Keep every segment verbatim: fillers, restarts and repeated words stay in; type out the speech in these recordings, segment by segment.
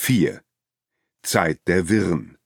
vier. Zeit der Wirren.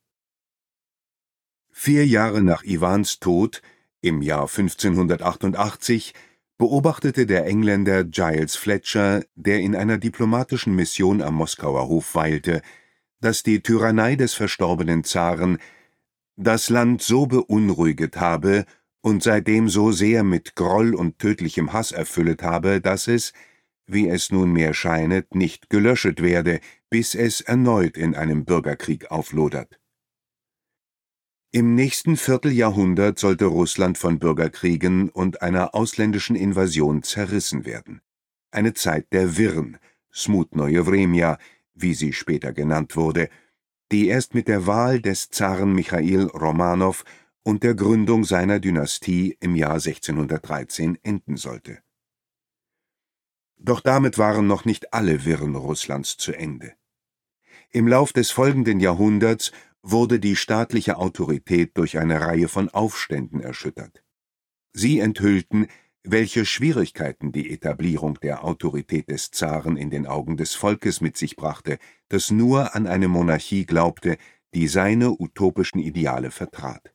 Vier Jahre nach Iwans Tod, im Jahr fünfzehnhundertachtundachtzig, beobachtete der Engländer Giles Fletcher, der in einer diplomatischen Mission am Moskauer Hof weilte, dass die Tyrannei des verstorbenen Zaren das Land so beunruhiget habe und seitdem so sehr mit Groll und tödlichem Hass erfüllet habe, dass es, wie es nunmehr scheinet, nicht gelöschet werde, bis es erneut in einem Bürgerkrieg auflodert. Im nächsten Vierteljahrhundert sollte Russland von Bürgerkriegen und einer ausländischen Invasion zerrissen werden. Eine Zeit der Wirren, Smutnoje Vremja, wie sie später genannt wurde, die erst mit der Wahl des Zaren Michail Romanow und der Gründung seiner Dynastie im Jahr sechzehnhundertdreizehn enden sollte. Doch damit waren noch nicht alle Wirren Russlands zu Ende. Im Lauf des folgenden Jahrhunderts wurde die staatliche Autorität durch eine Reihe von Aufständen erschüttert. Sie enthüllten, welche Schwierigkeiten die Etablierung der Autorität des Zaren in den Augen des Volkes mit sich brachte, das nur an eine Monarchie glaubte, die seine utopischen Ideale vertrat.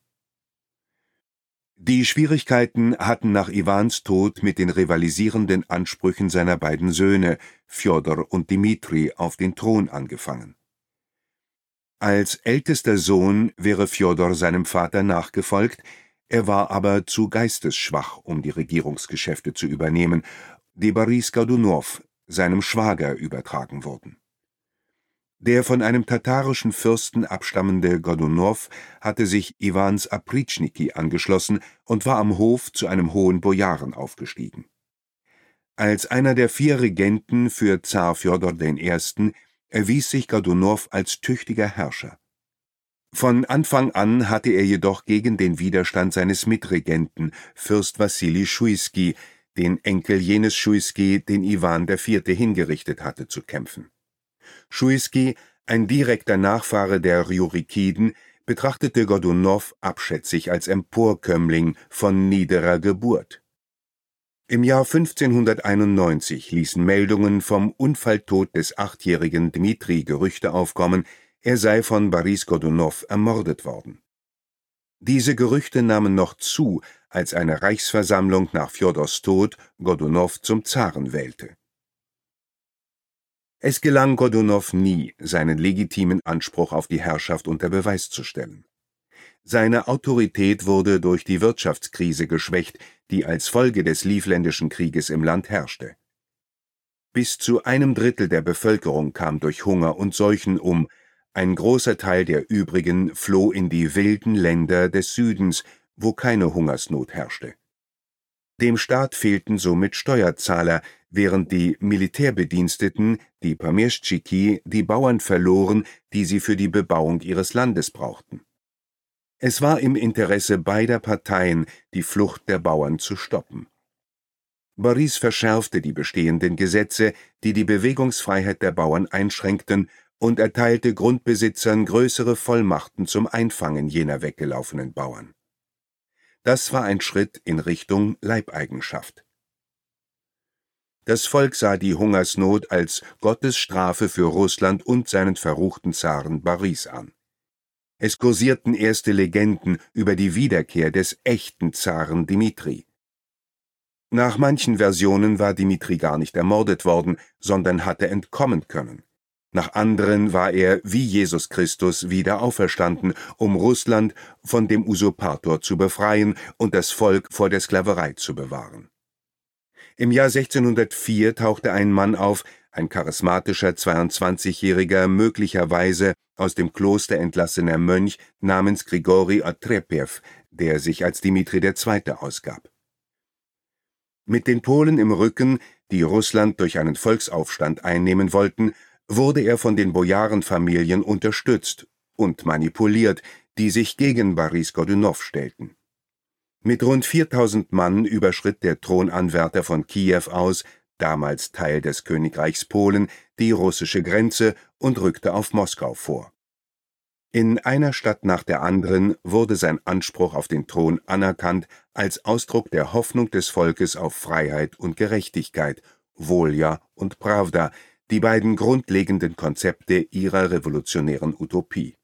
Die Schwierigkeiten hatten nach Iwans Tod mit den rivalisierenden Ansprüchen seiner beiden Söhne, Fjodor und Dmitri, auf den Thron angefangen. Als ältester Sohn wäre Fjodor seinem Vater nachgefolgt, er war aber zu geistesschwach, um die Regierungsgeschäfte zu übernehmen, die Boris Godunow, seinem Schwager, übertragen wurden. Der von einem tatarischen Fürsten abstammende Godunow hatte sich Iwans Apritschniki angeschlossen und war am Hof zu einem hohen Bojaren aufgestiegen. Als einer der vier Regenten für Zar Fjodor der Erste erwies sich Godunow als tüchtiger Herrscher. Von Anfang an hatte er jedoch gegen den Widerstand seines Mitregenten, Fürst Wassili Schuiski, den Enkel jenes Schuiski, den Iwan der Vierte hingerichtet hatte, zu kämpfen. Schuiski, ein direkter Nachfahre der Rjurikiden, betrachtete Godunow abschätzig als Emporkömmling von niederer Geburt. Im Jahr fünfzehnhunderteinundneunzig ließen Meldungen vom Unfalltod des achtjährigen Dmitri Gerüchte aufkommen, er sei von Boris Godunow ermordet worden. Diese Gerüchte nahmen noch zu, als eine Reichsversammlung nach Fjodors Tod Godunow zum Zaren wählte. Es gelang Godunow nie, seinen legitimen Anspruch auf die Herrschaft unter Beweis zu stellen. Seine Autorität wurde durch die Wirtschaftskrise geschwächt, die als Folge des Livländischen Krieges im Land herrschte. Bis zu einem Drittel der Bevölkerung kam durch Hunger und Seuchen um, ein großer Teil der übrigen floh in die wilden Länder des Südens, wo keine Hungersnot herrschte. Dem Staat fehlten somit Steuerzahler, während die Militärbediensteten, die Pamirschtschiki, die Bauern verloren, die sie für die Bebauung ihres Landes brauchten. Es war im Interesse beider Parteien, die Flucht der Bauern zu stoppen. Boris verschärfte die bestehenden Gesetze, die die Bewegungsfreiheit der Bauern einschränkten, und erteilte Grundbesitzern größere Vollmachten zum Einfangen jener weggelaufenen Bauern. Das war ein Schritt in Richtung Leibeigenschaft. Das Volk sah die Hungersnot als Gottes Strafe für Russland und seinen verruchten Zaren Boris an. Es kursierten erste Legenden über die Wiederkehr des echten Zaren Dmitri. Nach manchen Versionen war Dmitri gar nicht ermordet worden, sondern hatte entkommen können. Nach anderen war er, wie Jesus Christus, wieder auferstanden, um Russland von dem Usurpator zu befreien und das Volk vor der Sklaverei zu bewahren. Im Jahr sechzehnhundertvier tauchte ein Mann auf, ein charismatischer zweiundzwanzigjähriger, möglicherweise aus dem Kloster entlassener Mönch namens Grigori Otrepjew, der sich als Dmitri der Zweite ausgab. Mit den Polen im Rücken, die Russland durch einen Volksaufstand einnehmen wollten, wurde er von den Bojarenfamilien unterstützt und manipuliert, die sich gegen Boris Godunow stellten. Mit rund viertausend Mann überschritt der Thronanwärter von Kiew aus, damals Teil des Königreichs Polen, die russische Grenze und rückte auf Moskau vor. In einer Stadt nach der anderen wurde sein Anspruch auf den Thron anerkannt als Ausdruck der Hoffnung des Volkes auf Freiheit und Gerechtigkeit, Wolja und Prawda, die beiden grundlegenden Konzepte ihrer revolutionären Utopie.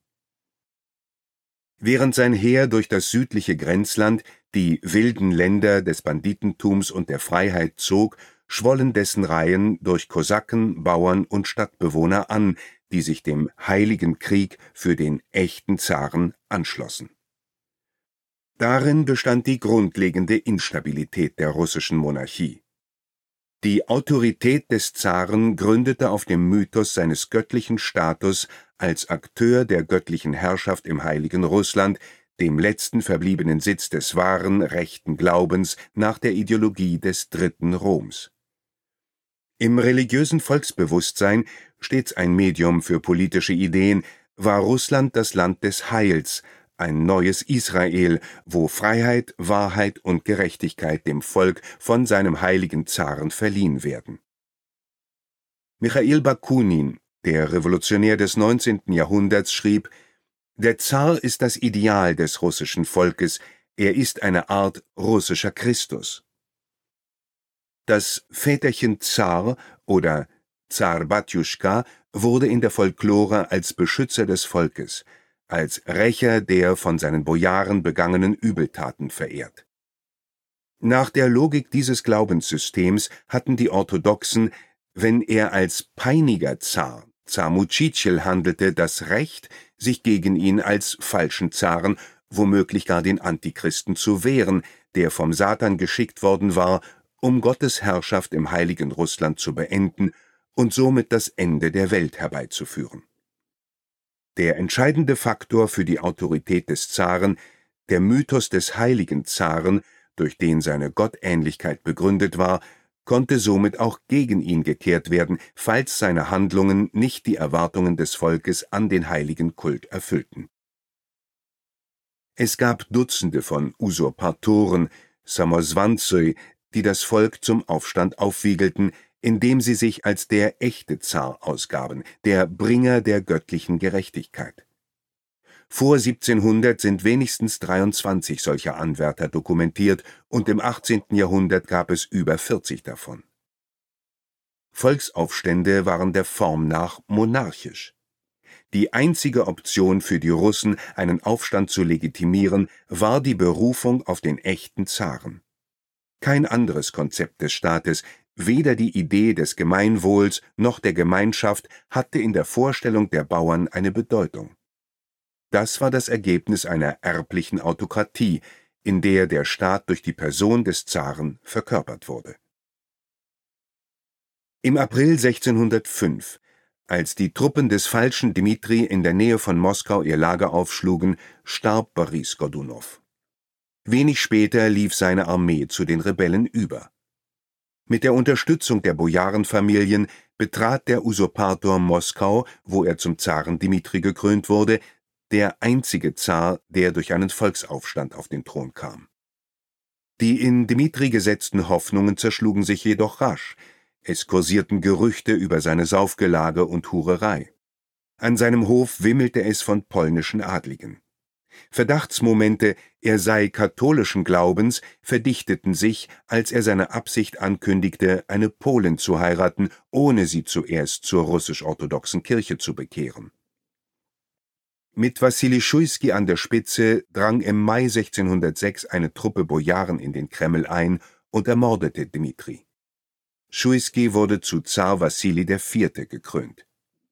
Während sein Heer durch das südliche Grenzland, die wilden Länder des Banditentums und der Freiheit zog, schwollen dessen Reihen durch Kosaken, Bauern und Stadtbewohner an, die sich dem Heiligen Krieg für den echten Zaren anschlossen. Darin bestand die grundlegende Instabilität der russischen Monarchie. Die Autorität des Zaren gründete auf dem Mythos seines göttlichen Status als Akteur der göttlichen Herrschaft im heiligen Russland, dem letzten verbliebenen Sitz des wahren, rechten Glaubens nach der Ideologie des Dritten Roms. Im religiösen Volksbewusstsein, stets ein Medium für politische Ideen, war Russland das Land des Heils, ein neues Israel, wo Freiheit, Wahrheit und Gerechtigkeit dem Volk von seinem heiligen Zaren verliehen werden. Michail Bakunin, der Revolutionär des neunzehnten Jahrhunderts, schrieb: Der Zar ist das Ideal des russischen Volkes, er ist eine Art russischer Christus. Das Väterchen Zar oder Zar Batjuschka wurde in der Folklore als Beschützer des Volkes, als Rächer der von seinen Bojaren begangenen Übeltaten verehrt. Nach der Logik dieses Glaubenssystems hatten die Orthodoxen, wenn er als peiniger Zar, Zar Muchichel, handelte, das Recht, sich gegen ihn als falschen Zaren, womöglich gar den Antichristen, zu wehren, der vom Satan geschickt worden war, um Gottes Herrschaft im heiligen Russland zu beenden und somit das Ende der Welt herbeizuführen. Der entscheidende Faktor für die Autorität des Zaren, der Mythos des heiligen Zaren, durch den seine Gottähnlichkeit begründet war, konnte somit auch gegen ihn gekehrt werden, falls seine Handlungen nicht die Erwartungen des Volkes an den heiligen Kult erfüllten. Es gab Dutzende von Usurpatoren, Samozwanzui, die das Volk zum Aufstand aufwiegelten, indem sie sich als der echte Zar ausgaben, der Bringer der göttlichen Gerechtigkeit. Vor siebzehnhundert sind wenigstens dreiundzwanzig solcher Anwärter dokumentiert und im achtzehnten Jahrhundert gab es über vierzig davon. Volksaufstände waren der Form nach monarchisch. Die einzige Option für die Russen, einen Aufstand zu legitimieren, war die Berufung auf den echten Zaren. Kein anderes Konzept des Staates, weder die Idee des Gemeinwohls noch der Gemeinschaft, hatte in der Vorstellung der Bauern eine Bedeutung. Das war das Ergebnis einer erblichen Autokratie, in der der Staat durch die Person des Zaren verkörpert wurde. Im April sechzehnhundertfünf, als die Truppen des falschen Dmitri in der Nähe von Moskau ihr Lager aufschlugen, starb Boris Godunow. Wenig später lief seine Armee zu den Rebellen über. Mit der Unterstützung der Bojarenfamilien betrat der Usurpator Moskau, wo er zum Zaren Dmitri gekrönt wurde, der einzige Zar, der durch einen Volksaufstand auf den Thron kam. Die in Dmitri gesetzten Hoffnungen zerschlugen sich jedoch rasch. Es kursierten Gerüchte über seine Saufgelage und Hurerei. An seinem Hof wimmelte es von polnischen Adligen. Verdachtsmomente, er sei katholischen Glaubens, verdichteten sich, als er seine Absicht ankündigte, eine Polin zu heiraten, ohne sie zuerst zur russisch-orthodoxen Kirche zu bekehren. Mit Wassili Schujski an der Spitze drang im Mai sechzehnhundertsechs eine Truppe Bojaren in den Kreml ein und ermordete Dmitri. Schujski wurde zu Zar Wassili der Vierte gekrönt.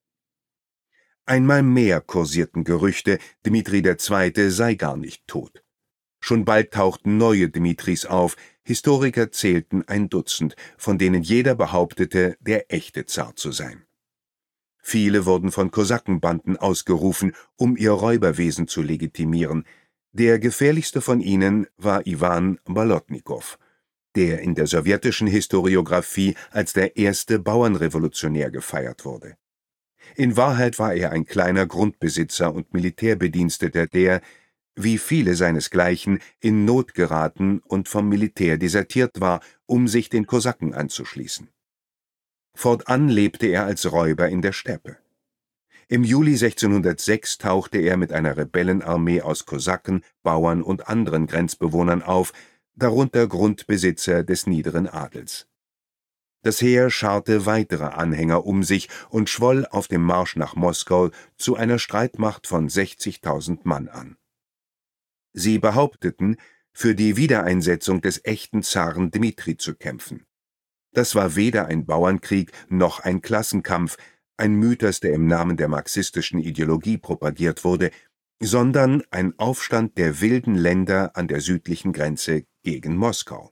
Einmal mehr kursierten Gerüchte, Dmitri der Zweite sei gar nicht tot. Schon bald tauchten neue Dmitris auf, Historiker zählten ein Dutzend, von denen jeder behauptete, der echte Zar zu sein. Viele wurden von Kosakenbanden ausgerufen, um ihr Räuberwesen zu legitimieren. Der gefährlichste von ihnen war Iwan Bolotnikow, der in der sowjetischen Historiographie als der erste Bauernrevolutionär gefeiert wurde. In Wahrheit war er ein kleiner Grundbesitzer und Militärbediensteter, der, wie viele seinesgleichen, in Not geraten und vom Militär desertiert war, um sich den Kosaken anzuschließen. Fortan lebte er als Räuber in der Steppe. Im Juli sechzehnhundertsechs tauchte er mit einer Rebellenarmee aus Kosaken, Bauern und anderen Grenzbewohnern auf, darunter Grundbesitzer des niederen Adels. Das Heer scharte weitere Anhänger um sich und schwoll auf dem Marsch nach Moskau zu einer Streitmacht von sechzigtausend Mann an. Sie behaupteten, für die Wiedereinsetzung des echten Zaren Dmitri zu kämpfen. Das war weder ein Bauernkrieg noch ein Klassenkampf, ein Mythos, der im Namen der marxistischen Ideologie propagiert wurde, sondern ein Aufstand der wilden Länder an der südlichen Grenze gegen Moskau.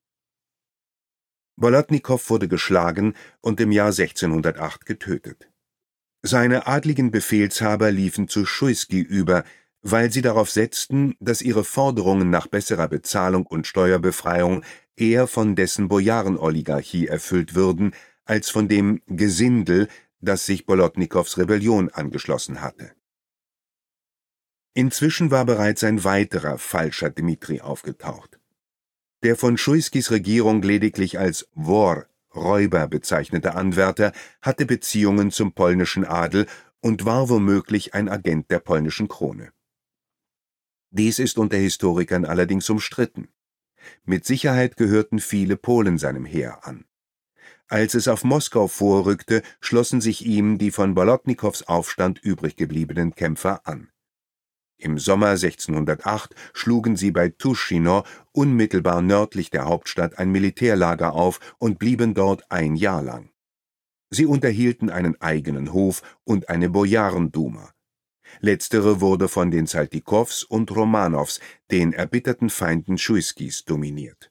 Bolotnikow wurde geschlagen und im Jahr sechzehnhundertacht getötet. Seine adligen Befehlshaber liefen zu Schuiski über, weil sie darauf setzten, dass ihre Forderungen nach besserer Bezahlung und Steuerbefreiung eher von dessen Bojarenoligarchie erfüllt würden, als von dem Gesindel, das sich Bolotnikows Rebellion angeschlossen hatte. Inzwischen war bereits ein weiterer falscher Dmitri aufgetaucht. Der von Schuiskis Regierung lediglich als Wor, Räuber bezeichnete Anwärter hatte Beziehungen zum polnischen Adel und war womöglich ein Agent der polnischen Krone. Dies ist unter Historikern allerdings umstritten. Mit Sicherheit gehörten viele Polen seinem Heer an. Als es auf Moskau vorrückte, schlossen sich ihm die von Bolotnikows Aufstand übrig gebliebenen Kämpfer an. Im Sommer sechzehnhundertacht schlugen sie bei Tuschino, unmittelbar nördlich der Hauptstadt, ein Militärlager auf und blieben dort ein Jahr lang. Sie unterhielten einen eigenen Hof und eine Bojarenduma. Letztere wurde von den Saltykows und Romanows, den erbitterten Feinden Schuiskis, dominiert.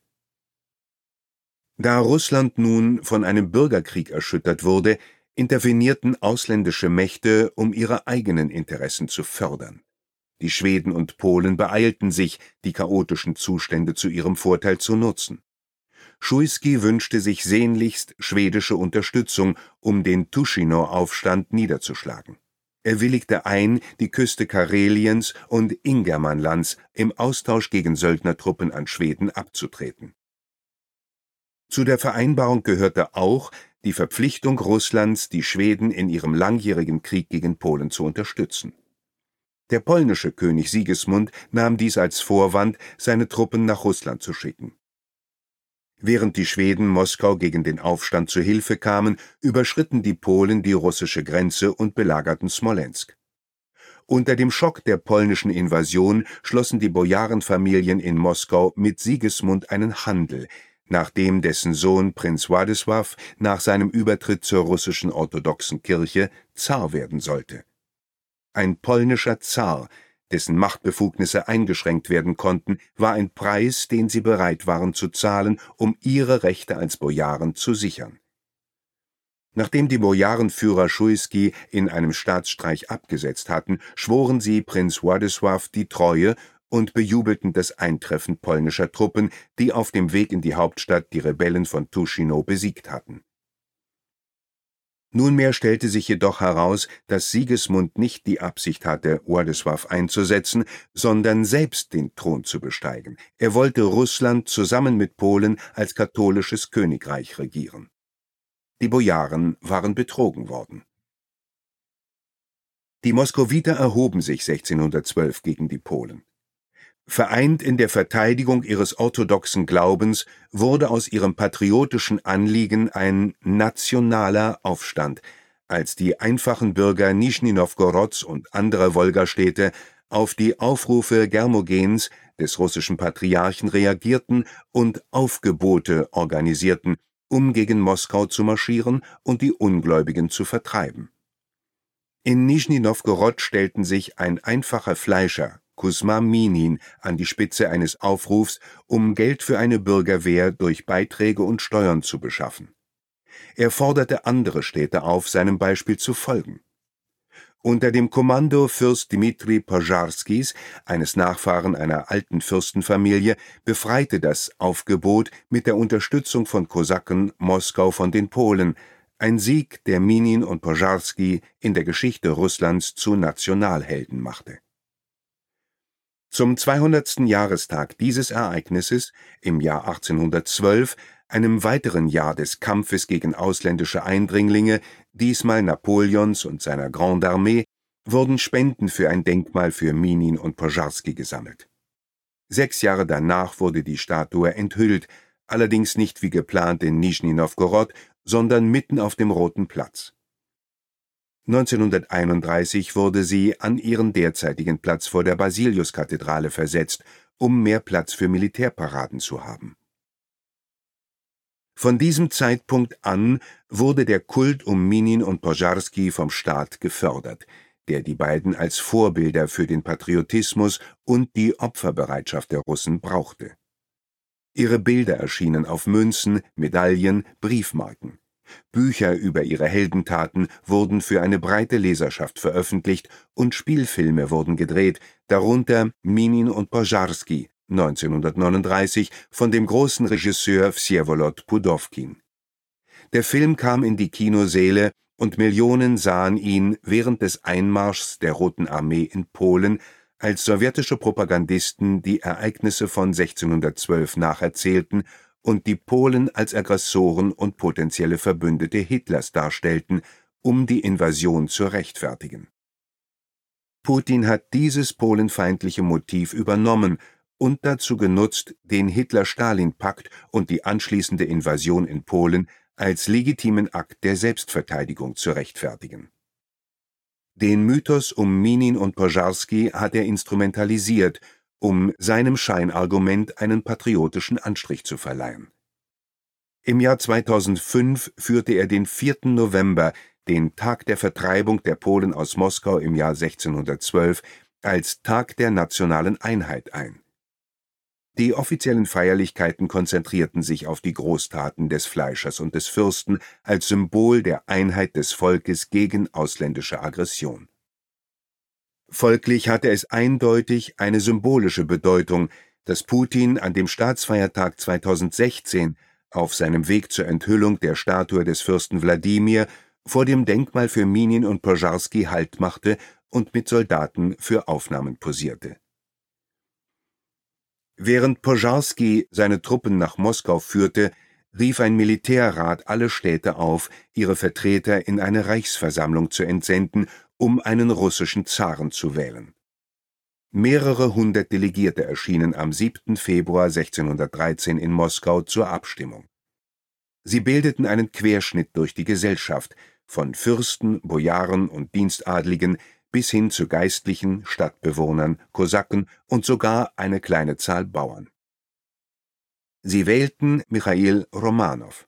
Da Russland nun von einem Bürgerkrieg erschüttert wurde, intervenierten ausländische Mächte, um ihre eigenen Interessen zu fördern. Die Schweden und Polen beeilten sich, die chaotischen Zustände zu ihrem Vorteil zu nutzen. Schuiski wünschte sich sehnlichst schwedische Unterstützung, um den Tuschino-Aufstand niederzuschlagen. Er willigte ein, die Küste Kareliens und Ingermanlands im Austausch gegen Söldnertruppen an Schweden abzutreten. Zu der Vereinbarung gehörte auch die Verpflichtung Russlands, die Schweden in ihrem langjährigen Krieg gegen Polen zu unterstützen. Der polnische König Sigismund nahm dies als Vorwand, seine Truppen nach Russland zu schicken. Während die Schweden Moskau gegen den Aufstand zu Hilfe kamen, überschritten die Polen die russische Grenze und belagerten Smolensk. Unter dem Schock der polnischen Invasion schlossen die Bojarenfamilien in Moskau mit Sigismund einen Handel, nachdem dessen Sohn Prinz Władysław nach seinem Übertritt zur russischen orthodoxen Kirche Zar werden sollte. Ein polnischer Zar, dessen Machtbefugnisse eingeschränkt werden konnten, war ein Preis, den sie bereit waren zu zahlen, um ihre Rechte als Bojaren zu sichern. Nachdem die Bojarenführer Schuiski in einem Staatsstreich abgesetzt hatten, schworen sie Prinz Władysław die Treue und bejubelten das Eintreffen polnischer Truppen, die auf dem Weg in die Hauptstadt die Rebellen von Tuschino besiegt hatten. Nunmehr stellte sich jedoch heraus, dass Sigismund nicht die Absicht hatte, Władysław einzusetzen, sondern selbst den Thron zu besteigen. Er wollte Russland zusammen mit Polen als katholisches Königreich regieren. Die Bojaren waren betrogen worden. Die Moskowiter erhoben sich sechzehnhundertzwölf gegen die Polen. Vereint in der Verteidigung ihres orthodoxen Glaubens wurde aus ihrem patriotischen Anliegen ein nationaler Aufstand, als die einfachen Bürger Nischni Nowgorods und anderer Wolgastädte auf die Aufrufe Germogens, des russischen Patriarchen, reagierten und Aufgebote organisierten, um gegen Moskau zu marschieren und die Ungläubigen zu vertreiben. In Nischni Nowgorod stellten sich ein einfacher Fleischer, Kusma Minin, an die Spitze eines Aufrufs, um Geld für eine Bürgerwehr durch Beiträge und Steuern zu beschaffen. Er forderte andere Städte auf, seinem Beispiel zu folgen. Unter dem Kommando Fürst Dmitri Pożarskis, eines Nachfahren einer alten Fürstenfamilie, befreite das Aufgebot mit der Unterstützung von Kosaken Moskau von den Polen, ein Sieg, der Minin und Pożarski in der Geschichte Russlands zu Nationalhelden machte. Zum zweihundertsten Jahrestag dieses Ereignisses, im Jahr achtzehnhundertzwölf, einem weiteren Jahr des Kampfes gegen ausländische Eindringlinge, diesmal Napoleons und seiner Grande Armee, wurden Spenden für ein Denkmal für Minin und Pożarski gesammelt. Sechs Jahre danach wurde die Statue enthüllt, allerdings nicht wie geplant in Nischni Nowgorod, sondern mitten auf dem Roten Platz. neunzehnhunderteinunddreißig wurde sie an ihren derzeitigen Platz vor der Basiliuskathedrale versetzt, um mehr Platz für Militärparaden zu haben. Von diesem Zeitpunkt an wurde der Kult um Minin und Pożarski vom Staat gefördert, der die beiden als Vorbilder für den Patriotismus und die Opferbereitschaft der Russen brauchte. Ihre Bilder erschienen auf Münzen, Medaillen, Briefmarken. Bücher über ihre Heldentaten wurden für eine breite Leserschaft veröffentlicht und Spielfilme wurden gedreht, darunter Minin und Pożarski neunzehnhundertneununddreißig von dem großen Regisseur Wsjewolod Pudowkin. Der Film kam in die Kinosäle und Millionen sahen ihn während des Einmarschs der Roten Armee in Polen, als sowjetische Propagandisten die Ereignisse von sechzehnhundertzwölf nacherzählten und die Polen als Aggressoren und potenzielle Verbündete Hitlers darstellten, um die Invasion zu rechtfertigen. Putin hat dieses polenfeindliche Motiv übernommen und dazu genutzt, den Hitler-Stalin-Pakt und die anschließende Invasion in Polen als legitimen Akt der Selbstverteidigung zu rechtfertigen. Den Mythos um Minin und Pożarski hat er instrumentalisiert, um seinem Scheinargument einen patriotischen Anstrich zu verleihen. Im Jahr zweitausendfünf führte er den vierten November, den Tag der Vertreibung der Polen aus Moskau im Jahr sechzehnhundertzwölf, als Tag der nationalen Einheit ein. Die offiziellen Feierlichkeiten konzentrierten sich auf die Großtaten des Fleischers und des Fürsten als Symbol der Einheit des Volkes gegen ausländische Aggression. Folglich hatte es eindeutig eine symbolische Bedeutung, dass Putin an dem Staatsfeiertag zweitausendsechzehn auf seinem Weg zur Enthüllung der Statue des Fürsten Wladimir vor dem Denkmal für Minin und Pożarski Halt machte und mit Soldaten für Aufnahmen posierte. Während Pożarski seine Truppen nach Moskau führte, rief ein Militärrat alle Städte auf, ihre Vertreter in eine Reichsversammlung zu entsenden, um einen russischen Zaren zu wählen. Mehrere hundert Delegierte erschienen am siebten Februar sechzehnhundertdreizehn in Moskau zur Abstimmung. Sie bildeten einen Querschnitt durch die Gesellschaft, von Fürsten, Bojaren und Dienstadligen bis hin zu Geistlichen, Stadtbewohnern, Kosaken und sogar eine kleine Zahl Bauern. Sie wählten Michail Romanow.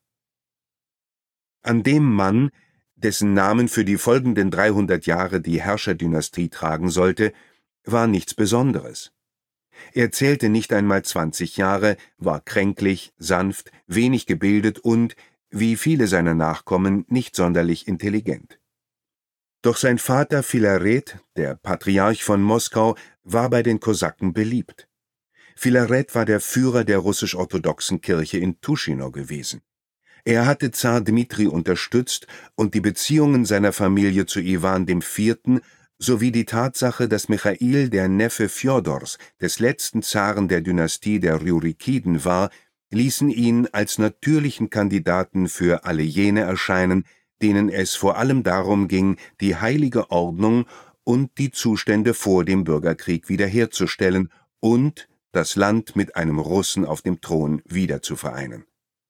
An dem Mann, dessen Namen für die folgenden dreihundert Jahre die Herrscherdynastie tragen sollte, war nichts Besonderes. Er zählte nicht einmal zwanzig Jahre, war kränklich, sanft, wenig gebildet und, wie viele seiner Nachkommen, nicht sonderlich intelligent. Doch sein Vater Filaret, der Patriarch von Moskau, war bei den Kosaken beliebt. Filaret war der Führer der russisch-orthodoxen Kirche in Tuschino gewesen. Er hatte Zar Dmitri unterstützt und die Beziehungen seiner Familie zu Iwan dem Vierten sowie die Tatsache, dass Michail der Neffe Fjodors, des letzten Zaren der Dynastie der Rjurikiden war, ließen ihn als natürlichen Kandidaten für alle jene erscheinen, denen es vor allem darum ging, die heilige Ordnung und die Zustände vor dem Bürgerkrieg wiederherzustellen und das Land mit einem Russen auf dem Thron wieder zu vereinen.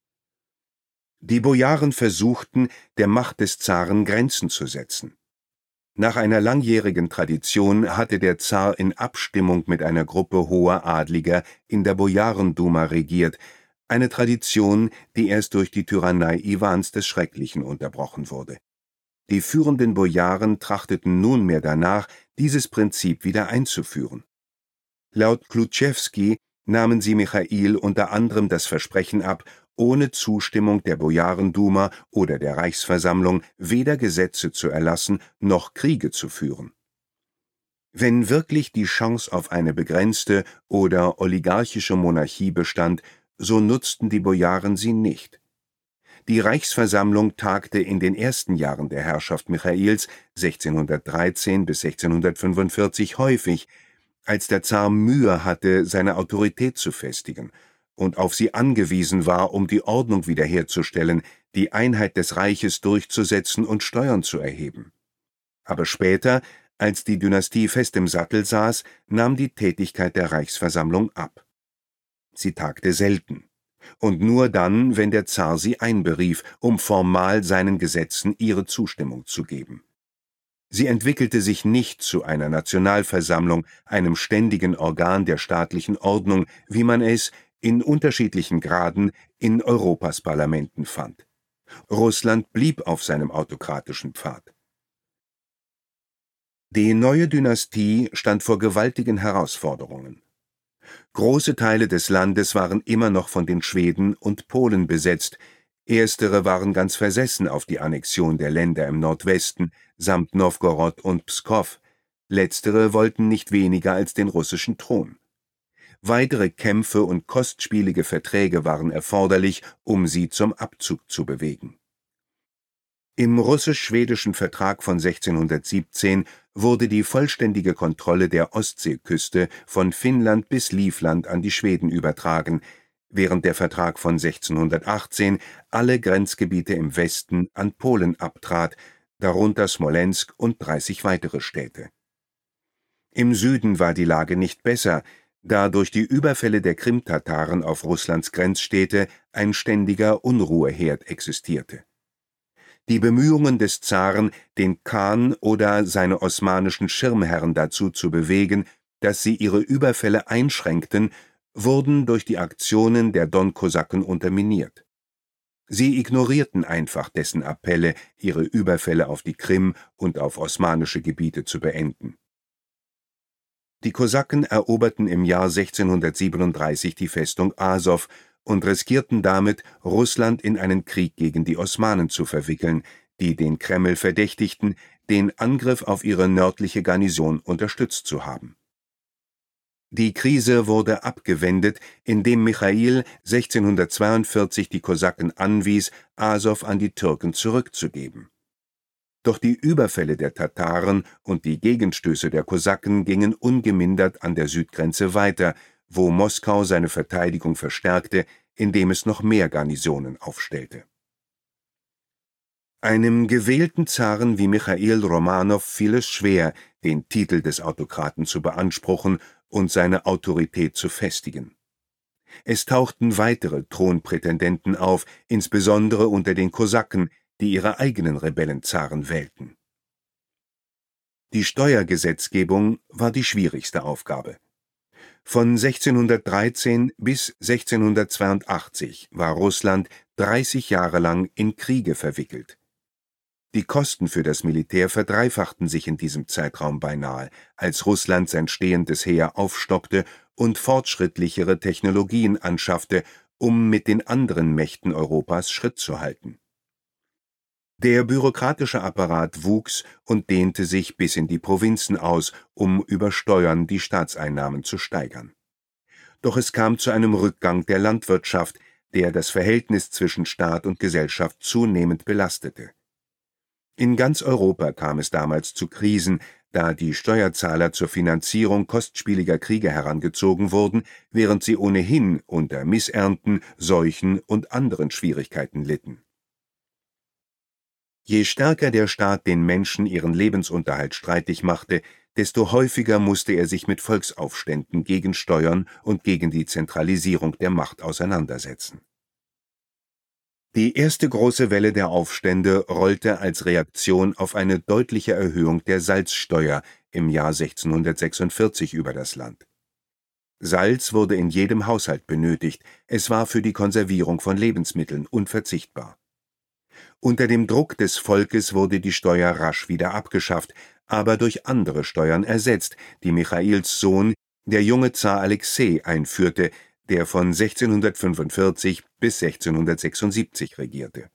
Die Bojaren versuchten, der Macht des Zaren Grenzen zu setzen. Nach einer langjährigen Tradition hatte der Zar in Abstimmung mit einer Gruppe hoher Adliger in der Bojarenduma regiert, eine Tradition, die erst durch die Tyrannei Iwans des Schrecklichen unterbrochen wurde. Die führenden Bojaren trachteten nunmehr danach, dieses Prinzip wieder einzuführen. Laut Kloučevský nahmen sie Michail unter anderem das Versprechen ab, ohne Zustimmung der Bojarenduma oder der Reichsversammlung weder Gesetze zu erlassen noch Kriege zu führen. Wenn wirklich die Chance auf eine begrenzte oder oligarchische Monarchie bestand, so nutzten die Bojaren sie nicht. Die Reichsversammlung tagte in den ersten Jahren der Herrschaft Michails sechzehnhundertdreizehn bis sechzehnhundertfünfundvierzig häufig, als der Zar Mühe hatte, seine Autorität zu festigen und auf sie angewiesen war, um die Ordnung wiederherzustellen, die Einheit des Reiches durchzusetzen und Steuern zu erheben. Aber später, als die Dynastie fest im Sattel saß, nahm die Tätigkeit der Reichsversammlung ab. Sie tagte selten. und nur dann, wenn der Zar sie einberief, um formal seinen Gesetzen ihre Zustimmung zu geben. Sie entwickelte sich nicht zu einer Nationalversammlung, einem ständigen Organ der staatlichen Ordnung, wie man es in unterschiedlichen Graden in Europas Parlamenten fand. Russland blieb auf seinem autokratischen Pfad. Die neue Dynastie stand vor gewaltigen Herausforderungen. Große Teile des Landes waren immer noch von den Schweden und Polen besetzt. Erstere waren ganz versessen auf die Annexion der Länder im Nordwesten samt Nowgorod und Pskow. Letztere wollten nicht weniger als den russischen Thron. Weitere Kämpfe und kostspielige Verträge waren erforderlich, um sie zum Abzug zu bewegen. Im russisch-schwedischen Vertrag von sechzehnhundertsiebzehn wurde die vollständige Kontrolle der Ostseeküste von Finnland bis Livland an die Schweden übertragen, während der Vertrag von sechzehnhundertachtzehn alle Grenzgebiete im Westen an Polen abtrat, darunter Smolensk und dreißig weitere Städte. Im Süden war die Lage nicht besser, da durch die Überfälle der Krimtataren auf Russlands Grenzstädte ein ständiger Unruheherd existierte. Die Bemühungen des Zaren, den Khan oder seine osmanischen Schirmherren dazu zu bewegen, dass sie ihre Überfälle einschränkten, wurden durch die Aktionen der Don-Kosaken unterminiert. Sie ignorierten einfach dessen Appelle, ihre Überfälle auf die Krim und auf osmanische Gebiete zu beenden. Die Kosaken eroberten im Jahr sechzehnhundertsiebenunddreißig die Festung Asow und riskierten damit, Russland in einen Krieg gegen die Osmanen zu verwickeln, die den Kreml verdächtigten, den Angriff auf ihre nördliche Garnison unterstützt zu haben. Die Krise wurde abgewendet, indem Michail sechzehnhundertzweiundvierzig die Kosaken anwies, Asow an die Türken zurückzugeben. Doch die Überfälle der Tataren und die Gegenstöße der Kosaken gingen ungemindert an der Südgrenze weiter, wo Moskau seine Verteidigung verstärkte, indem es noch mehr Garnisonen aufstellte. Einem gewählten Zaren wie Michail Romanow fiel es schwer, den Titel des Autokraten zu beanspruchen und seine Autorität zu festigen. Es tauchten weitere Thronprätendenten auf, insbesondere unter den Kosaken, die ihre eigenen Rebellenzaren wählten. Die Steuergesetzgebung war die schwierigste Aufgabe. Von sechzehnhundertdreizehn bis sechzehnhundertzweiundachtzig war Russland dreißig Jahre lang in Kriege verwickelt. Die Kosten für das Militär verdreifachten sich in diesem Zeitraum beinahe, als Russland sein stehendes Heer aufstockte und fortschrittlichere Technologien anschaffte, um mit den anderen Mächten Europas Schritt zu halten. Der bürokratische Apparat wuchs und dehnte sich bis in die Provinzen aus, um über Steuern die Staatseinnahmen zu steigern. Doch es kam zu einem Rückgang der Landwirtschaft, der das Verhältnis zwischen Staat und Gesellschaft zunehmend belastete. In ganz Europa kam es damals zu Krisen, da die Steuerzahler zur Finanzierung kostspieliger Kriege herangezogen wurden, während sie ohnehin unter Missernten, Seuchen und anderen Schwierigkeiten litten. Je stärker der Staat den Menschen ihren Lebensunterhalt streitig machte, desto häufiger musste er sich mit Volksaufständen gegen Steuern und gegen die Zentralisierung der Macht auseinandersetzen. Die erste große Welle der Aufstände rollte als Reaktion auf eine deutliche Erhöhung der Salzsteuer im Jahr sechzehnhundertsechsundvierzig über das Land. Salz wurde in jedem Haushalt benötigt, es war für die Konservierung von Lebensmitteln unverzichtbar. Unter dem Druck des Volkes wurde die Steuer rasch wieder abgeschafft, aber durch andere Steuern ersetzt, die Michails Sohn, der junge Zar Alexei, einführte, der von sechzehnhundertfünfundvierzig bis sechzehnhundertsechsundsiebzig regierte.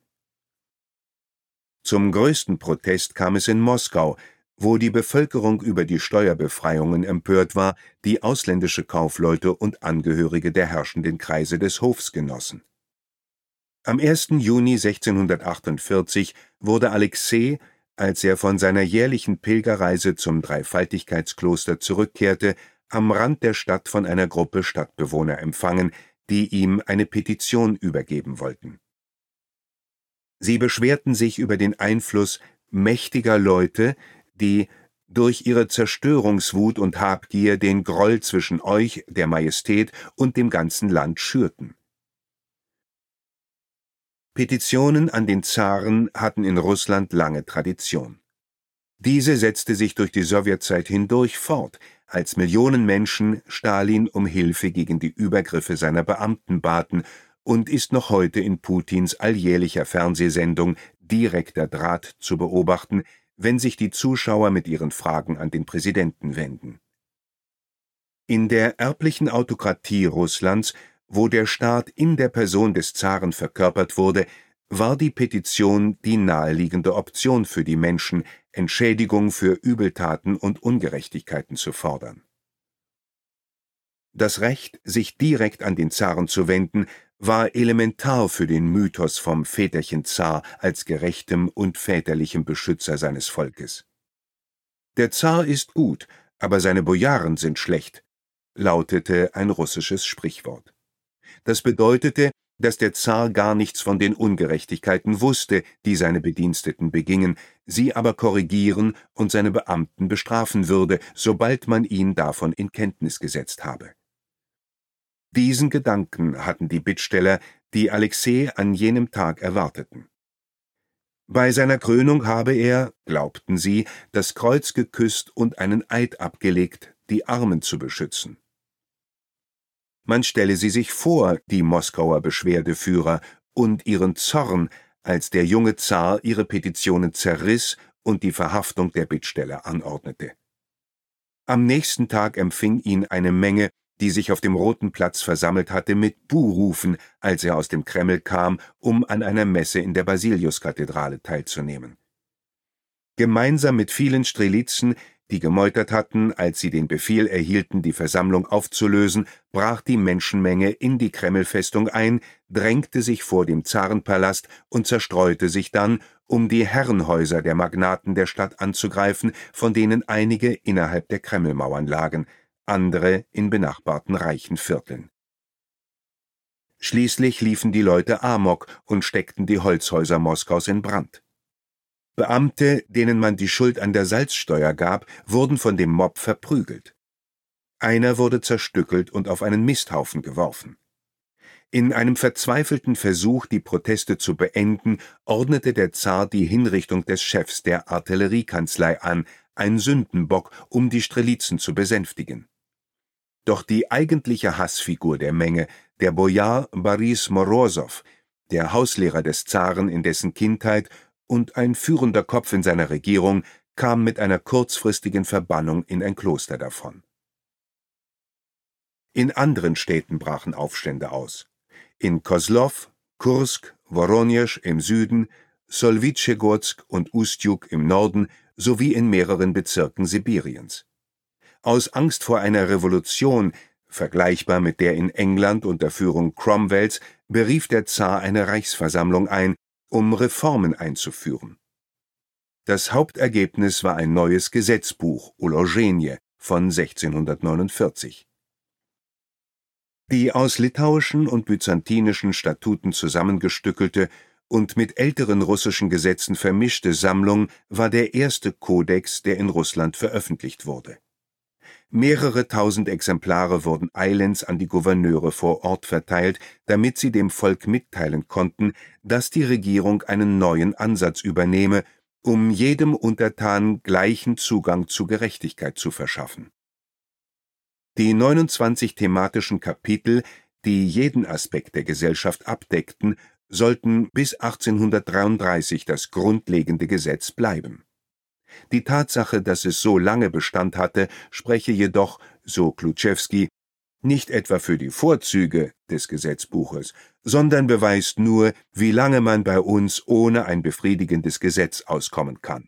Zum größten Protest kam es in Moskau, wo die Bevölkerung über die Steuerbefreiungen empört war, die ausländische Kaufleute und Angehörige der herrschenden Kreise des Hofs genossen. Am ersten Juni sechzehnhundertachtundvierzig wurde Alexei, als er von seiner jährlichen Pilgerreise zum Dreifaltigkeitskloster zurückkehrte, am Rand der Stadt von einer Gruppe Stadtbewohner empfangen, die ihm eine Petition übergeben wollten. Sie beschwerten sich über den Einfluss mächtiger Leute, die durch ihre Zerstörungswut und Habgier den Groll zwischen euch, der Majestät, und dem ganzen Land schürten. Petitionen an den Zaren hatten in Russland lange Tradition. Diese setzte sich durch die Sowjetzeit hindurch fort, als Millionen Menschen Stalin um Hilfe gegen die Übergriffe seiner Beamten baten, und ist noch heute in Putins alljährlicher Fernsehsendung Direkter Draht zu beobachten, wenn sich die Zuschauer mit ihren Fragen an den Präsidenten wenden. In der erblichen Autokratie Russlands, wo der Staat in der Person des Zaren verkörpert wurde, war die Petition die naheliegende Option für die Menschen, Entschädigung für Übeltaten und Ungerechtigkeiten zu fordern. Das Recht, sich direkt an den Zaren zu wenden, war elementar für den Mythos vom Väterchen Zar als gerechtem und väterlichem Beschützer seines Volkes. »Der Zar ist gut, aber seine Bojaren sind schlecht«, lautete ein russisches Sprichwort. Das bedeutete, dass der Zar gar nichts von den Ungerechtigkeiten wusste, die seine Bediensteten begingen, sie aber korrigieren und seine Beamten bestrafen würde, sobald man ihn davon in Kenntnis gesetzt habe. Diesen Gedanken hatten die Bittsteller, die Alexei an jenem Tag erwarteten. Bei seiner Krönung habe er, glaubten sie, das Kreuz geküsst und einen Eid abgelegt, die Armen zu beschützen. Man stelle sie sich vor, die Moskauer Beschwerdeführer, und ihren Zorn, als der junge Zar ihre Petitionen zerriss und die Verhaftung der Bittsteller anordnete. Am nächsten Tag empfing ihn eine Menge, die sich auf dem Roten Platz versammelt hatte, mit Buhrufen, als er aus dem Kreml kam, um an einer Messe in der Basiliuskathedrale teilzunehmen. Gemeinsam mit vielen Strelitzen, die gemeutert hatten, als sie den Befehl erhielten, die Versammlung aufzulösen, brach die Menschenmenge in die Kremlfestung ein, drängte sich vor dem Zarenpalast und zerstreute sich dann, um die Herrenhäuser der Magnaten der Stadt anzugreifen, von denen einige innerhalb der Kremlmauern lagen, andere in benachbarten reichen Vierteln. Schließlich liefen die Leute amok und steckten die Holzhäuser Moskaus in Brand. Beamte, denen man die Schuld an der Salzsteuer gab, wurden von dem Mob verprügelt. Einer wurde zerstückelt und auf einen Misthaufen geworfen. In einem verzweifelten Versuch, die Proteste zu beenden, ordnete der Zar die Hinrichtung des Chefs der Artilleriekanzlei an, ein Sündenbock, um die Strelitzen zu besänftigen. Doch die eigentliche Hassfigur der Menge, der Bojar Boris Morosow, der Hauslehrer des Zaren in dessen Kindheit und ein führender Kopf in seiner Regierung, kam mit einer kurzfristigen Verbannung in ein Kloster davon. In anderen Städten brachen Aufstände aus. In Kozlow, Kursk, Woronesch im Süden, Solwytschegorsk und Ustjuk im Norden sowie in mehreren Bezirken Sibiriens. Aus Angst vor einer Revolution, vergleichbar mit der in England unter Führung Cromwells, berief der Zar eine Reichsversammlung ein, um Reformen einzuführen. Das Hauptergebnis war ein neues Gesetzbuch, Uloženie, von sechzehnhundertneunundvierzig. Die aus litauischen und byzantinischen Statuten zusammengestückelte und mit älteren russischen Gesetzen vermischte Sammlung war der erste Kodex, der in Russland veröffentlicht wurde. Mehrere tausend Exemplare wurden eilends an die Gouverneure vor Ort verteilt, damit sie dem Volk mitteilen konnten, dass die Regierung einen neuen Ansatz übernehme, um jedem Untertanen gleichen Zugang zu Gerechtigkeit zu verschaffen. Die neunundzwanzig thematischen Kapitel, die jeden Aspekt der Gesellschaft abdeckten, sollten bis achtzehnhundertdreiunddreißig das grundlegende Gesetz bleiben. Die Tatsache, dass es so lange Bestand hatte, spreche jedoch, so Kluczewski, nicht etwa für die Vorzüge des Gesetzbuches, sondern beweist nur, wie lange man bei uns ohne ein befriedigendes Gesetz auskommen kann.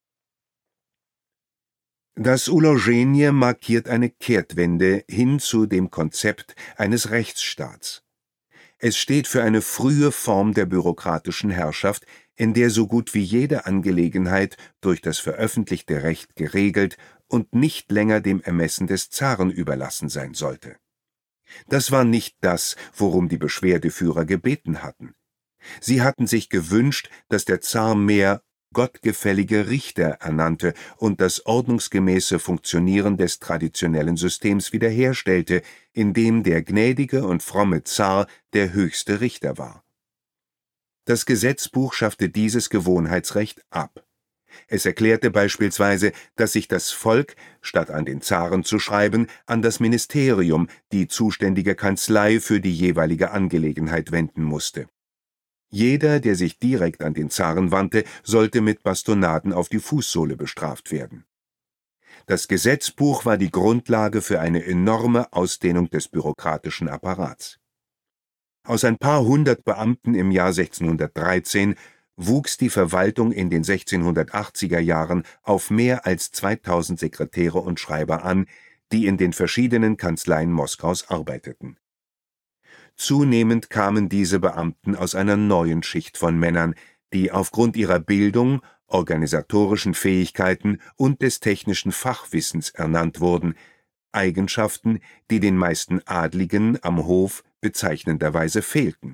Das Uloženie markiert eine Kehrtwende hin zu dem Konzept eines Rechtsstaats. Es steht für eine frühe Form der bürokratischen Herrschaft, in der so gut wie jede Angelegenheit durch das veröffentlichte Recht geregelt und nicht länger dem Ermessen des Zaren überlassen sein sollte. Das war nicht das, worum die Beschwerdeführer gebeten hatten. Sie hatten sich gewünscht, dass der Zar mehr gottgefällige Richter ernannte und das ordnungsgemäße Funktionieren des traditionellen Systems wiederherstellte, in dem der gnädige und fromme Zar der höchste Richter war. Das Gesetzbuch schaffte dieses Gewohnheitsrecht ab. Es erklärte beispielsweise, dass sich das Volk, statt an den Zaren zu schreiben, an das Ministerium, die zuständige Kanzlei für die jeweilige Angelegenheit, wenden musste. Jeder, der sich direkt an den Zaren wandte, sollte mit Bastonaden auf die Fußsohle bestraft werden. Das Gesetzbuch war die Grundlage für eine enorme Ausdehnung des bürokratischen Apparats. Aus ein paar hundert Beamten im Jahr sechzehnhundertdreizehn wuchs die Verwaltung in den sechzehnhundertachtziger Jahren auf mehr als zweitausend Sekretäre und Schreiber an, die in den verschiedenen Kanzleien Moskaus arbeiteten. Zunehmend kamen diese Beamten aus einer neuen Schicht von Männern, die aufgrund ihrer Bildung, organisatorischen Fähigkeiten und des technischen Fachwissens ernannt wurden, Eigenschaften, die den meisten Adligen am Hof bezeichnenderweise fehlten.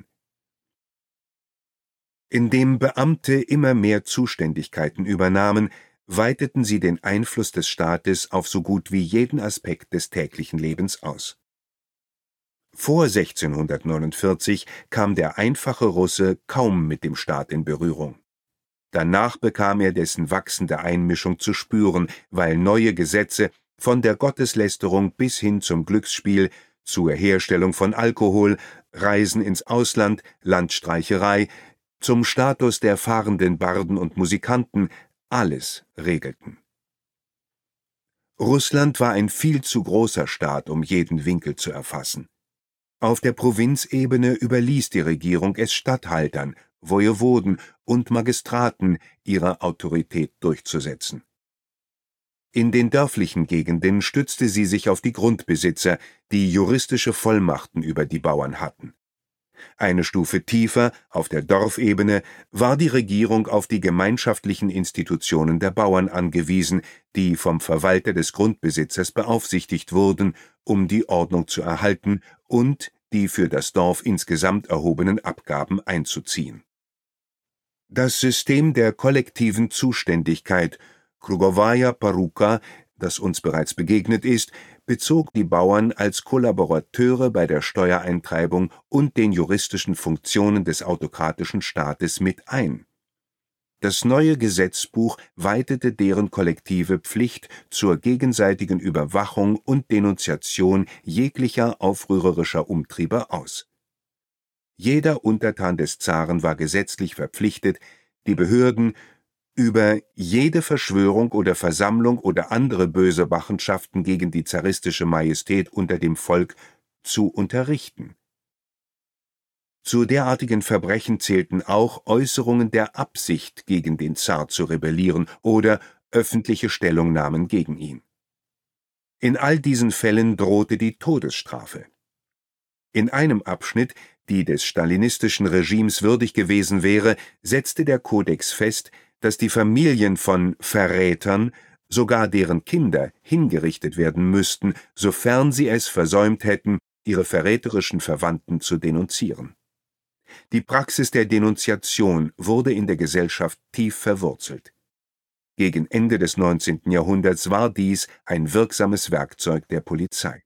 Indem Beamte immer mehr Zuständigkeiten übernahmen, weiteten sie den Einfluss des Staates auf so gut wie jeden Aspekt des täglichen Lebens aus. Vor sechzehnhundertneunundvierzig kam der einfache Russe kaum mit dem Staat in Berührung. Danach bekam er dessen wachsende Einmischung zu spüren, weil neue Gesetze von der Gotteslästerung bis hin zum Glücksspiel, zur Herstellung von Alkohol, Reisen ins Ausland, Landstreicherei, zum Status der fahrenden Barden und Musikanten alles regelten. Russland war ein viel zu großer Staat, um jeden Winkel zu erfassen. Auf der Provinzebene überließ die Regierung es Statthaltern, Wojewoden und Magistraten, ihre Autorität durchzusetzen. In den dörflichen Gegenden stützte sie sich auf die Grundbesitzer, die juristische Vollmachten über die Bauern hatten. Eine Stufe tiefer, auf der Dorfebene, war die Regierung auf die gemeinschaftlichen Institutionen der Bauern angewiesen, die vom Verwalter des Grundbesitzers beaufsichtigt wurden, um die Ordnung zu erhalten und die für das Dorf insgesamt erhobenen Abgaben einzuziehen. Das System der kollektiven Zuständigkeit, Krugowaja Poruka, das uns bereits begegnet ist, bezog die Bauern als Kollaborateure bei der Steuereintreibung und den juristischen Funktionen des autokratischen Staates mit ein. Das neue Gesetzbuch weitete deren kollektive Pflicht zur gegenseitigen Überwachung und Denunziation jeglicher aufrührerischer Umtriebe aus. Jeder Untertan des Zaren war gesetzlich verpflichtet, die Behörden über jede Verschwörung oder Versammlung oder andere böse Machenschaften gegen die zaristische Majestät unter dem Volk zu unterrichten. Zu derartigen Verbrechen zählten auch Äußerungen der Absicht, gegen den Zar zu rebellieren oder öffentliche Stellungnahmen gegen ihn. In all diesen Fällen drohte die Todesstrafe. In einem Abschnitt, die des stalinistischen Regimes würdig gewesen wäre, setzte der Kodex fest, dass die Familien von Verrätern, sogar deren Kinder, hingerichtet werden müssten, sofern sie es versäumt hätten, ihre verräterischen Verwandten zu denunzieren. Die Praxis der Denunziation wurde in der Gesellschaft tief verwurzelt. Gegen Ende des neunzehnten Jahrhunderts war dies ein wirksames Werkzeug der Polizei.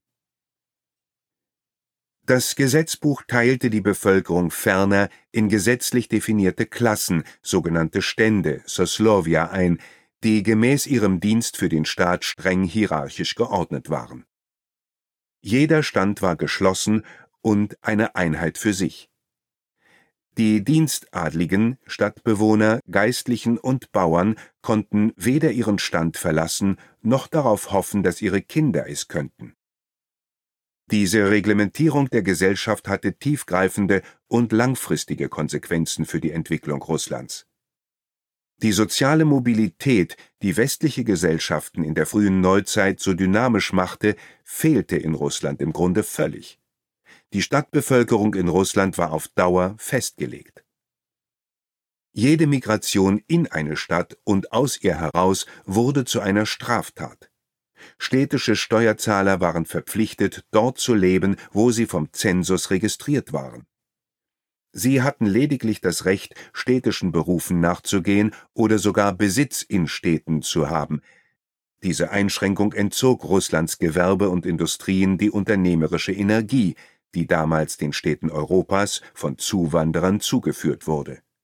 Das Gesetzbuch teilte die Bevölkerung ferner in gesetzlich definierte Klassen, sogenannte Stände, Soslowja, ein, die gemäß ihrem Dienst für den Staat streng hierarchisch geordnet waren. Jeder Stand war geschlossen und eine Einheit für sich. Die Dienstadligen, Stadtbewohner, Geistlichen und Bauern konnten weder ihren Stand verlassen, noch darauf hoffen, dass ihre Kinder es könnten. Diese Reglementierung der Gesellschaft hatte tiefgreifende und langfristige Konsequenzen für die Entwicklung Russlands. Die soziale Mobilität, die westliche Gesellschaften in der frühen Neuzeit so dynamisch machte, fehlte in Russland im Grunde völlig. Die Stadtbevölkerung in Russland war auf Dauer festgelegt. Jede Migration in eine Stadt und aus ihr heraus wurde zu einer Straftat. Städtische Steuerzahler waren verpflichtet, dort zu leben, wo sie vom Zensus registriert waren. Sie hatten lediglich das Recht, städtischen Berufen nachzugehen oder sogar Besitz in Städten zu haben. Diese Einschränkung entzog Russlands Gewerbe und Industrien die unternehmerische Energie, die damals den Städten Europas von Zuwanderern zugeführt wurde.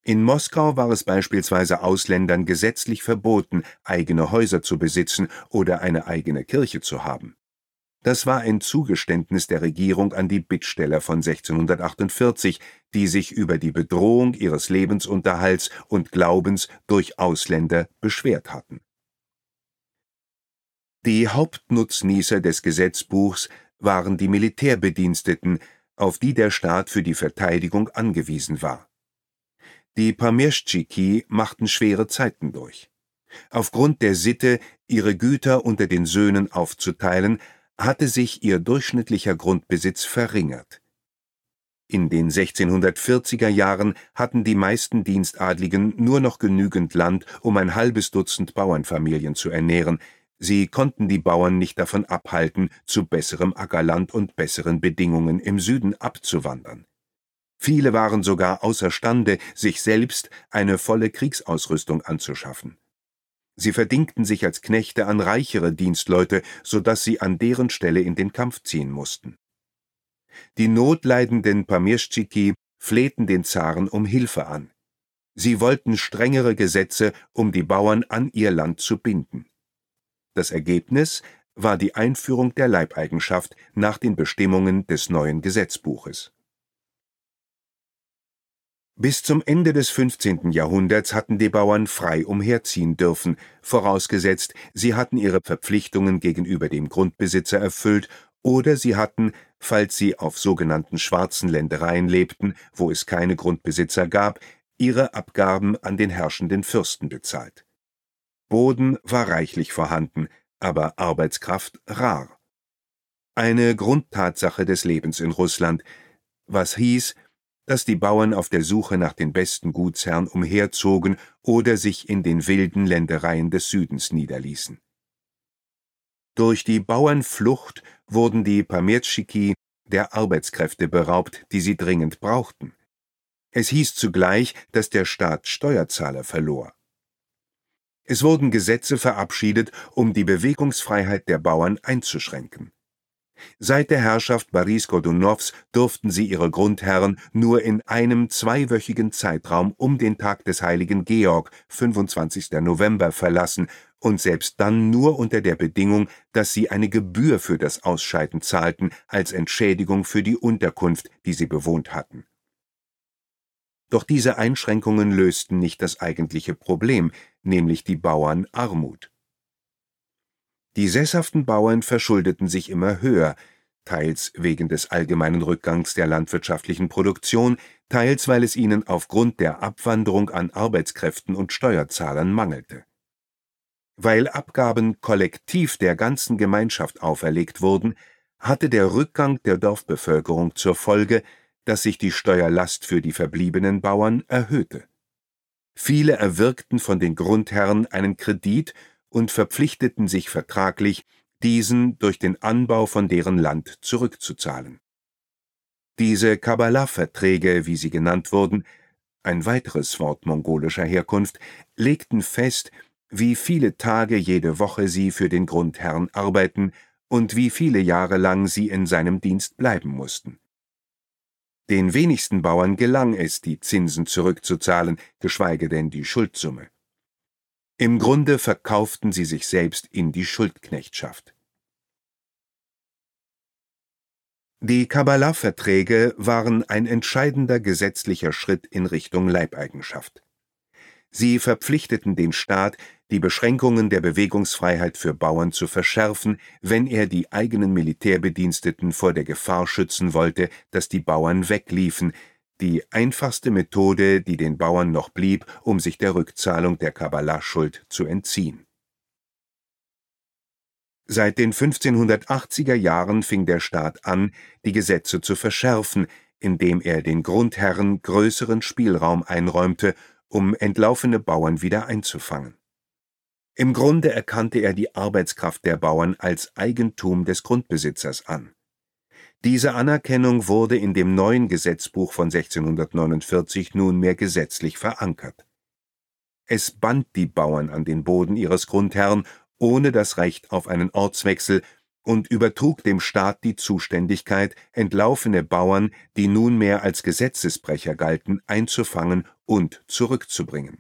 In Moskau war es beispielsweise Ausländern gesetzlich verboten, eigene Häuser zu besitzen oder eine eigene Kirche zu haben. Das war ein Zugeständnis der Regierung an die Bittsteller von sechzehnhundertachtundvierzig, die sich über die Bedrohung ihres Lebensunterhalts und Glaubens durch Ausländer beschwert hatten. Die Hauptnutznießer des Gesetzbuchs waren die Militärbediensteten, auf die der Staat für die Verteidigung angewiesen war. Die Pomjeschtschiki machten schwere Zeiten durch. Aufgrund der Sitte, ihre Güter unter den Söhnen aufzuteilen, hatte sich ihr durchschnittlicher Grundbesitz verringert. In den sechzehnhundertvierziger Jahren hatten die meisten Dienstadligen nur noch genügend Land, um ein halbes Dutzend Bauernfamilien zu ernähren. Sie konnten die Bauern nicht davon abhalten, zu besserem Ackerland und besseren Bedingungen im Süden abzuwandern. Viele waren sogar außerstande, sich selbst eine volle Kriegsausrüstung anzuschaffen. Sie verdingten sich als Knechte an reichere Dienstleute, so dass sie an deren Stelle in den Kampf ziehen mussten. Die notleidenden Pomjeschtschiki flehten den Zaren um Hilfe an. Sie wollten strengere Gesetze, um die Bauern an ihr Land zu binden. Das Ergebnis war die Einführung der Leibeigenschaft nach den Bestimmungen des neuen Gesetzbuches. Bis zum Ende des fünfzehnten Jahrhunderts hatten die Bauern frei umherziehen dürfen, vorausgesetzt, sie hatten ihre Verpflichtungen gegenüber dem Grundbesitzer erfüllt oder sie hatten, falls sie auf sogenannten schwarzen Ländereien lebten, wo es keine Grundbesitzer gab, ihre Abgaben an den herrschenden Fürsten bezahlt. Boden war reichlich vorhanden, aber Arbeitskraft rar. Eine Grundtatsache des Lebens in Russland, was hieß, dass die Bauern auf der Suche nach den besten Gutsherren umherzogen oder sich in den wilden Ländereien des Südens niederließen. Durch die Bauernflucht wurden die Pomjeschtschiki der Arbeitskräfte beraubt, die sie dringend brauchten. Es hieß zugleich, dass der Staat Steuerzahler verlor. Es wurden Gesetze verabschiedet, um die Bewegungsfreiheit der Bauern einzuschränken. Seit der Herrschaft Boris Godunows durften sie ihre Grundherren nur in einem zweiwöchigen Zeitraum um den Tag des heiligen Georg, fünfundzwanzigster November, verlassen und selbst dann nur unter der Bedingung, dass sie eine Gebühr für das Ausscheiden zahlten als Entschädigung für die Unterkunft, die sie bewohnt hatten. Doch diese Einschränkungen lösten nicht das eigentliche Problem, nämlich die Bauernarmut. Die sesshaften Bauern verschuldeten sich immer höher, teils wegen des allgemeinen Rückgangs der landwirtschaftlichen Produktion, teils weil es ihnen aufgrund der Abwanderung an Arbeitskräften und Steuerzahlern mangelte. Weil Abgaben kollektiv der ganzen Gemeinschaft auferlegt wurden, hatte der Rückgang der Dorfbevölkerung zur Folge, dass sich die Steuerlast für die verbliebenen Bauern erhöhte. Viele erwirkten von den Grundherren einen Kredit und verpflichteten sich vertraglich, diesen durch den Anbau von deren Land zurückzuzahlen. Diese Kabala-Verträge, wie sie genannt wurden, ein weiteres Wort mongolischer Herkunft, legten fest, wie viele Tage jede Woche sie für den Grundherrn arbeiten und wie viele Jahre lang sie in seinem Dienst bleiben mussten. Den wenigsten Bauern gelang es, die Zinsen zurückzuzahlen, geschweige denn die Schuldsumme. Im Grunde verkauften sie sich selbst in die Schuldknechtschaft. Die Kabala-Verträge waren ein entscheidender gesetzlicher Schritt in Richtung Leibeigenschaft. Sie verpflichteten den Staat, die Beschränkungen der Bewegungsfreiheit für Bauern zu verschärfen, wenn er die eigenen Militärbediensteten vor der Gefahr schützen wollte, dass die Bauern wegliefen, die einfachste Methode, die den Bauern noch blieb, um sich der Rückzahlung der Kabala-Schuld zu entziehen. Seit den fünfzehnhundertachtziger Jahren fing der Staat an, die Gesetze zu verschärfen, indem er den Grundherren größeren Spielraum einräumte, um entlaufene Bauern wieder einzufangen. Im Grunde erkannte er die Arbeitskraft der Bauern als Eigentum des Grundbesitzers an. Diese Anerkennung wurde in dem neuen Gesetzbuch von sechzehnhundertneunundvierzig nunmehr gesetzlich verankert. Es band die Bauern an den Boden ihres Grundherrn ohne das Recht auf einen Ortswechsel und übertrug dem Staat die Zuständigkeit, entlaufene Bauern, die nunmehr als Gesetzesbrecher galten, einzufangen und zurückzubringen.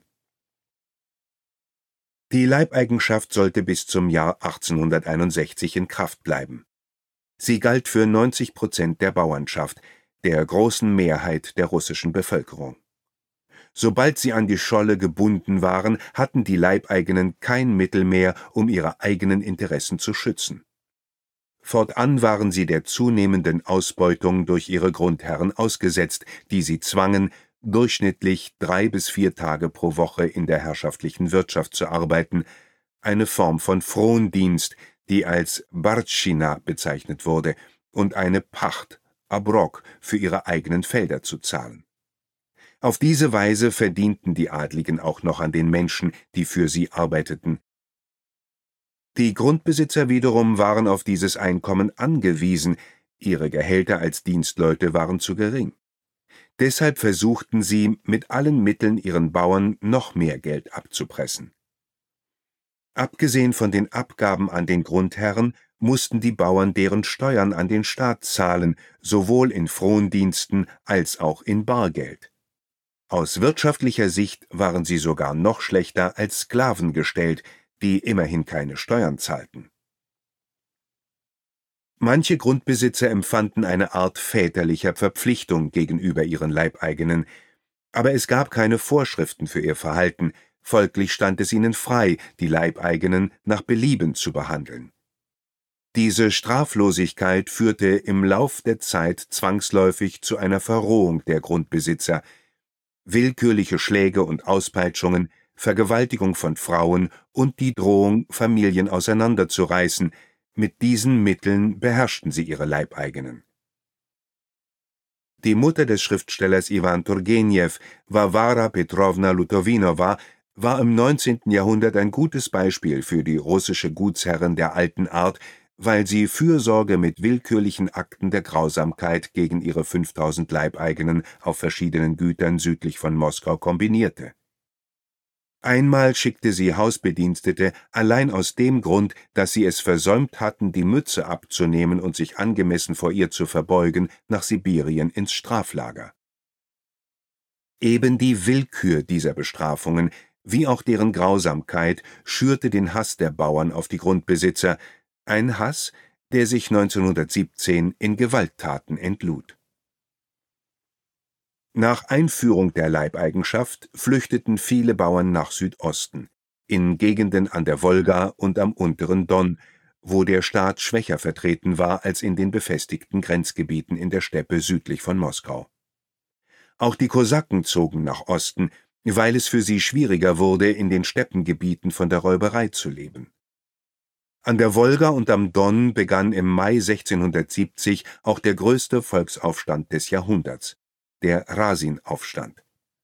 Die Leibeigenschaft sollte bis zum Jahr achtzehnhunderteinundsechzig in Kraft bleiben. Sie galt für neunzig Prozent der Bauernschaft, der großen Mehrheit der russischen Bevölkerung. Sobald sie an die Scholle gebunden waren, hatten die Leibeigenen kein Mittel mehr, um ihre eigenen Interessen zu schützen. Fortan waren sie der zunehmenden Ausbeutung durch ihre Grundherren ausgesetzt, die sie zwangen, durchschnittlich drei bis vier Tage pro Woche in der herrschaftlichen Wirtschaft zu arbeiten, eine Form von Frondienst, die als Bartschina bezeichnet wurde, und eine Pacht, Abrok, für ihre eigenen Felder zu zahlen. Auf diese Weise verdienten die Adligen auch noch an den Menschen, die für sie arbeiteten. Die Grundbesitzer wiederum waren auf dieses Einkommen angewiesen, ihre Gehälter als Dienstleute waren zu gering. Deshalb versuchten sie, mit allen Mitteln ihren Bauern noch mehr Geld abzupressen. Abgesehen von den Abgaben an den Grundherren mussten die Bauern deren Steuern an den Staat zahlen, sowohl in Frondiensten als auch in Bargeld. Aus wirtschaftlicher Sicht waren sie sogar noch schlechter als Sklaven gestellt, die immerhin keine Steuern zahlten. Manche Grundbesitzer empfanden eine Art väterlicher Verpflichtung gegenüber ihren Leibeigenen, aber es gab keine Vorschriften für ihr Verhalten, folglich stand es ihnen frei, die Leibeigenen nach Belieben zu behandeln. Diese Straflosigkeit führte im Lauf der Zeit zwangsläufig zu einer Verrohung der Grundbesitzer. Willkürliche Schläge und Auspeitschungen, Vergewaltigung von Frauen und die Drohung, Familien auseinanderzureißen, mit diesen Mitteln beherrschten sie ihre Leibeigenen. Die Mutter des Schriftstellers Iwan Turgenew, Warwara Petrowna Lutowinowa, war im neunzehnten Jahrhundert ein gutes Beispiel für die russische Gutsherren der alten Art, weil sie Fürsorge mit willkürlichen Akten der Grausamkeit gegen ihre fünftausend Leibeigenen auf verschiedenen Gütern südlich von Moskau kombinierte. Einmal schickte sie Hausbedienstete allein aus dem Grund, dass sie es versäumt hatten, die Mütze abzunehmen und sich angemessen vor ihr zu verbeugen, nach Sibirien ins Straflager. Eben die Willkür dieser Bestrafungen, wie auch deren Grausamkeit, schürte den Hass der Bauern auf die Grundbesitzer, ein Hass, der sich neunzehnhundertsiebzehn in Gewalttaten entlud. Nach Einführung der Leibeigenschaft flüchteten viele Bauern nach Südosten, in Gegenden an der Wolga und am unteren Don, wo der Staat schwächer vertreten war als in den befestigten Grenzgebieten in der Steppe südlich von Moskau. Auch die Kosaken zogen nach Osten, weil es für sie schwieriger wurde, in den Steppengebieten von der Räuberei zu leben. An der Wolga und am Don begann im Mai sechzehnhundertsiebzig auch der größte Volksaufstand des Jahrhunderts, der Rasin-Aufstand.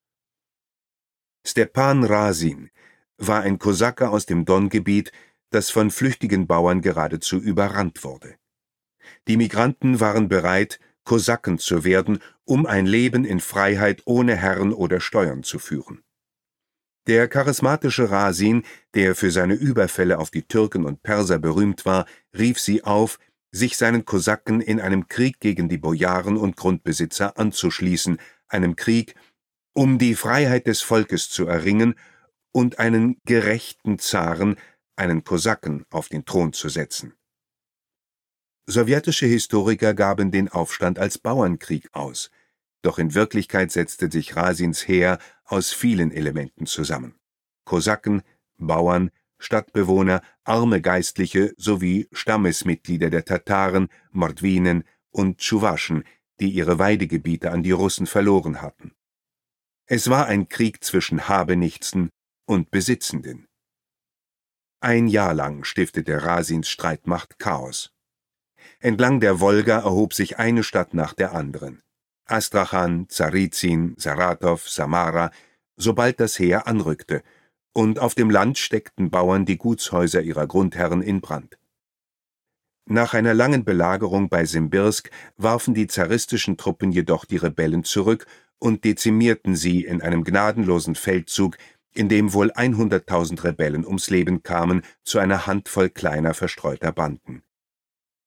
Stepan Rasin war ein Kosake aus dem Dongebiet, das von flüchtigen Bauern geradezu überrannt wurde. Die Migranten waren bereit, Kosaken zu werden, um ein Leben in Freiheit ohne Herren oder Steuern zu führen. Der charismatische Rasin, der für seine Überfälle auf die Türken und Perser berühmt war, rief sie auf, sich seinen Kosaken in einem Krieg gegen die Bojaren und Grundbesitzer anzuschließen, einem Krieg, um die Freiheit des Volkes zu erringen und einen gerechten Zaren, einen Kosaken, auf den Thron zu setzen. Sowjetische Historiker gaben den Aufstand als Bauernkrieg aus, doch in Wirklichkeit setzte sich Rasins Heer aus vielen Elementen zusammen: Kosaken, Bauern, Stadtbewohner, arme Geistliche sowie Stammesmitglieder der Tataren, Mordwinen und Tschuwaschen, die ihre Weidegebiete an die Russen verloren hatten. Es war ein Krieg zwischen Habenichtsen und Besitzenden. Ein Jahr lang stiftete Rasins Streitmacht Chaos. Entlang der Wolga erhob sich eine Stadt nach der anderen: Astrachan, Zarizin, Saratow, Samara, sobald das Heer anrückte, und auf dem Land steckten Bauern die Gutshäuser ihrer Grundherren in Brand. Nach einer langen Belagerung bei Simbirsk warfen die zaristischen Truppen jedoch die Rebellen zurück und dezimierten sie in einem gnadenlosen Feldzug, in dem wohl hunderttausend Rebellen ums Leben kamen, zu einer Handvoll kleiner verstreuter Banden.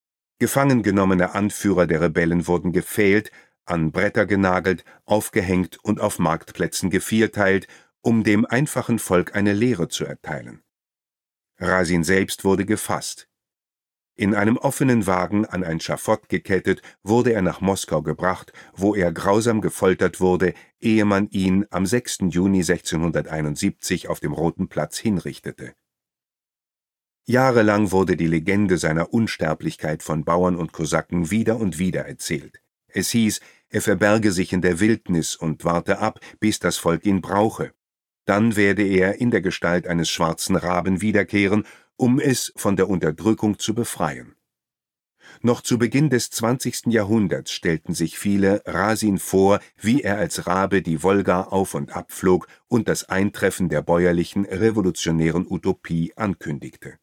Gefangen genommene Anführer der Rebellen wurden gepfählt, an Bretter genagelt, aufgehängt und auf Marktplätzen gevierteilt, um dem einfachen Volk eine Lehre zu erteilen. Rasin selbst wurde gefasst. In einem offenen Wagen an ein Schafott gekettet, wurde er nach Moskau gebracht, wo er grausam gefoltert wurde, ehe man ihn am sechsten Juni sechzehnhunderteinundsiebzig auf dem Roten Platz hinrichtete. Jahrelang wurde die Legende seiner Unsterblichkeit von Bauern und Kosaken wieder und wieder erzählt. Es hieß, er verberge sich in der Wildnis und warte ab, bis das Volk ihn brauche. Dann werde er in der Gestalt eines schwarzen Raben wiederkehren, um es von der Unterdrückung zu befreien. Noch zu Beginn des zwanzigsten Jahrhunderts stellten sich viele Rasin vor, wie er als Rabe die Wolga auf und ab flog und das Eintreffen der bäuerlichen revolutionären Utopie ankündigte.